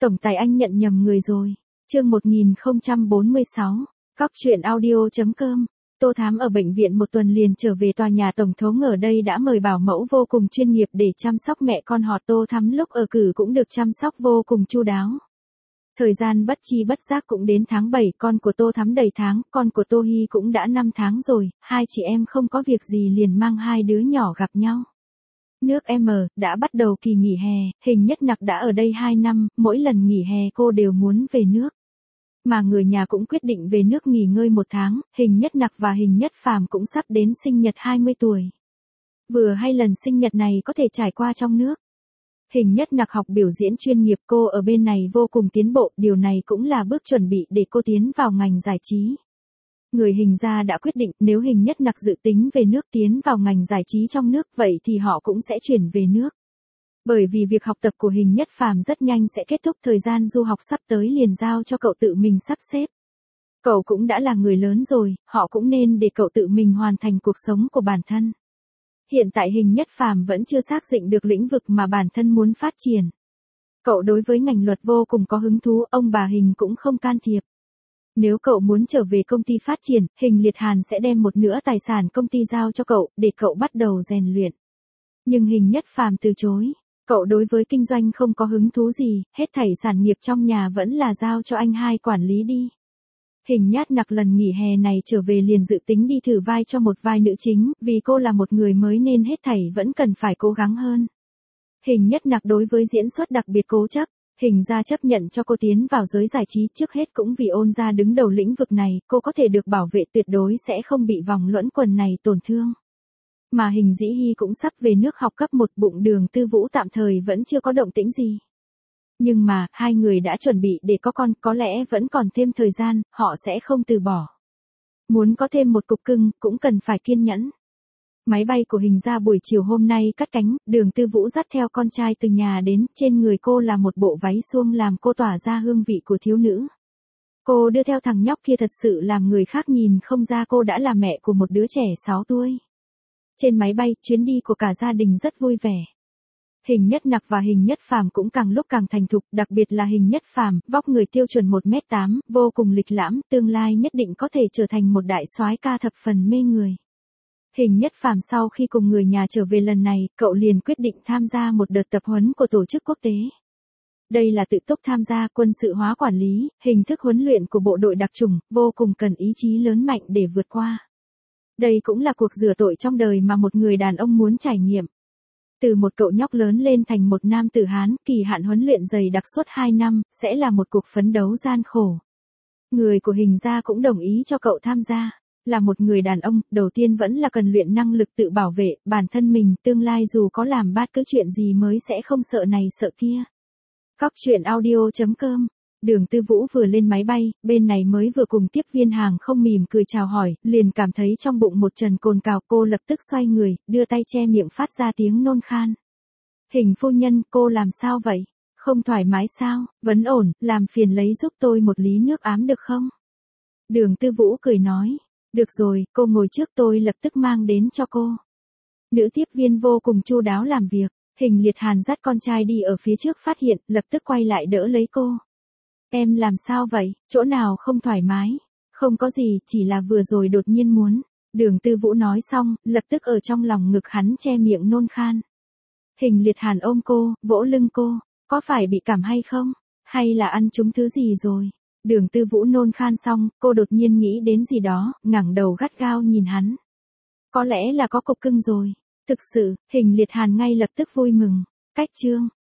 Tổng tài anh nhận nhầm người rồi. Chương 1046. Cóc truyện audio.com. Tô Thám ở bệnh viện một tuần liền trở về tòa nhà tổng thống, ở đây đã mời bảo mẫu vô cùng chuyên nghiệp để chăm sóc mẹ con họ Tô Thắm, lúc ở cử cũng được chăm sóc vô cùng chu đáo. Thời gian bất chi bất giác cũng đến tháng 7, con của Tô Thắm đầy tháng, con của Tô Hy cũng đã 5 tháng rồi, hai chị em không có việc gì liền mang hai đứa nhỏ gặp nhau. Nước M, đã bắt đầu kỳ nghỉ hè, Hình Nhất Nặc đã ở đây 2 năm, mỗi lần nghỉ hè cô đều muốn về nước. Mà người nhà cũng quyết định về nước nghỉ ngơi 1 tháng, Hình Nhất Nặc và Hình Nhất Phàm cũng sắp đến sinh nhật 20 tuổi. Vừa hay lần sinh nhật này có thể trải qua trong nước. Hình Nhất Nặc học biểu diễn chuyên nghiệp, cô ở bên này vô cùng tiến bộ, điều này cũng là bước chuẩn bị để cô tiến vào ngành giải trí. Người Hình gia đã quyết định nếu Hình Nhất Nặc dự tính về nước tiến vào ngành giải trí trong nước, vậy thì họ cũng sẽ chuyển về nước. Bởi vì việc học tập của Hình Nhất Phàm rất nhanh sẽ kết thúc, thời gian du học sắp tới liền giao cho cậu tự mình sắp xếp. Cậu cũng đã là người lớn rồi, họ cũng nên để cậu tự mình hoàn thành cuộc sống của bản thân. Hiện tại Hình Nhất Phàm vẫn chưa xác định được lĩnh vực mà bản thân muốn phát triển. Cậu đối với ngành luật vô cùng có hứng thú, ông bà Hình cũng không can thiệp. Nếu cậu muốn trở về công ty phát triển, Hình Liệt Hàn sẽ đem một nửa tài sản công ty giao cho cậu, để cậu bắt đầu rèn luyện. Nhưng Hình Nhất Phàm từ chối. Cậu đối với kinh doanh không có hứng thú gì, hết thảy sản nghiệp trong nhà vẫn là giao cho anh hai quản lý đi. Hình Nhất Nặc lần nghỉ hè này trở về liền dự tính đi thử vai cho một vai nữ chính, vì cô là một người mới nên hết thảy vẫn cần phải cố gắng hơn. Hình Nhất Nặc đối với diễn xuất đặc biệt cố chấp, Hình gia chấp nhận cho cô tiến vào giới giải trí, trước hết cũng vì Ôn gia đứng đầu lĩnh vực này, cô có thể được bảo vệ, tuyệt đối sẽ không bị vòng luẩn quẩn này tổn thương. Mà Hình Dĩ Hy cũng sắp về nước học cấp 1, bụng Đường Tư Vũ tạm thời vẫn chưa có động tĩnh gì. Nhưng mà, hai người đã chuẩn bị để có con, có lẽ vẫn còn thêm thời gian, họ sẽ không từ bỏ. Muốn có thêm một cục cưng, cũng cần phải kiên nhẫn. Máy bay của Hình gia buổi chiều hôm nay cất cánh, Đường Tư Vũ dắt theo con trai từ nhà đến, trên người cô là một bộ váy suông làm cô tỏa ra hương vị của thiếu nữ. Cô đưa theo thằng nhóc kia thật sự làm người khác nhìn không ra cô đã là mẹ của một đứa trẻ 6 tuổi. Trên máy bay, chuyến đi của cả gia đình rất vui vẻ. Hình Nhất Nặc và Hình Nhất Phàm cũng càng lúc càng thành thục, đặc biệt là Hình Nhất Phàm, vóc người tiêu chuẩn 1m8, vô cùng lịch lãm, tương lai nhất định có thể trở thành một đại soái ca thập phần mê người. Hình Nhất Phàm sau khi cùng người nhà trở về lần này, cậu liền quyết định tham gia một đợt tập huấn của tổ chức quốc tế. Đây là tự túc tham gia, quân sự hóa quản lý, hình thức huấn luyện của bộ đội đặc chủng, vô cùng cần ý chí lớn mạnh để vượt qua. Đây cũng là cuộc rửa tội trong đời mà một người đàn ông muốn trải nghiệm. Từ một cậu nhóc lớn lên thành một nam tử Hán, kỳ hạn huấn luyện dày đặc suốt 2 năm, sẽ là một cuộc phấn đấu gian khổ. Người của Hình gia cũng đồng ý cho cậu tham gia. Là một người đàn ông, đầu tiên vẫn là cần luyện năng lực tự bảo vệ bản thân mình, tương lai dù có làm bất cứ chuyện gì mới sẽ không sợ này sợ kia. Cóc truyện audio.com. Đường Tư Vũ vừa lên máy bay, bên này mới vừa cùng tiếp viên hàng không mỉm cười chào hỏi, liền cảm thấy trong bụng một trần cồn cào, cô lập tức xoay người, đưa tay che miệng phát ra tiếng nôn khan. Hình phu nhân, cô làm sao vậy? Không thoải mái sao? Vẫn ổn, làm phiền lấy giúp tôi một ly nước ám được không? Đường Tư Vũ cười nói. Được rồi, cô ngồi trước, tôi lập tức mang đến cho cô. Nữ tiếp viên vô cùng chu đáo làm việc. Hình Liệt Hàn dắt con trai đi ở phía trước, phát hiện, lập tức quay lại đỡ lấy cô. Em làm sao vậy, chỗ nào không thoải mái? Không có gì, chỉ là vừa rồi đột nhiên muốn. Đường Tư Vũ nói xong, lập tức ở trong lòng ngực hắn che miệng nôn khan. Hình Liệt Hàn ôm cô, vỗ lưng cô. Có phải bị cảm hay không? Hay là ăn trúng thứ gì rồi? Đường Tư Vũ nôn khan xong, cô đột nhiên nghĩ đến gì đó, ngẩng đầu gắt gao nhìn hắn. Có lẽ là có cục cưng rồi. Thực sự, Hình Liệt Hàn ngay lập tức vui mừng. Cách chương.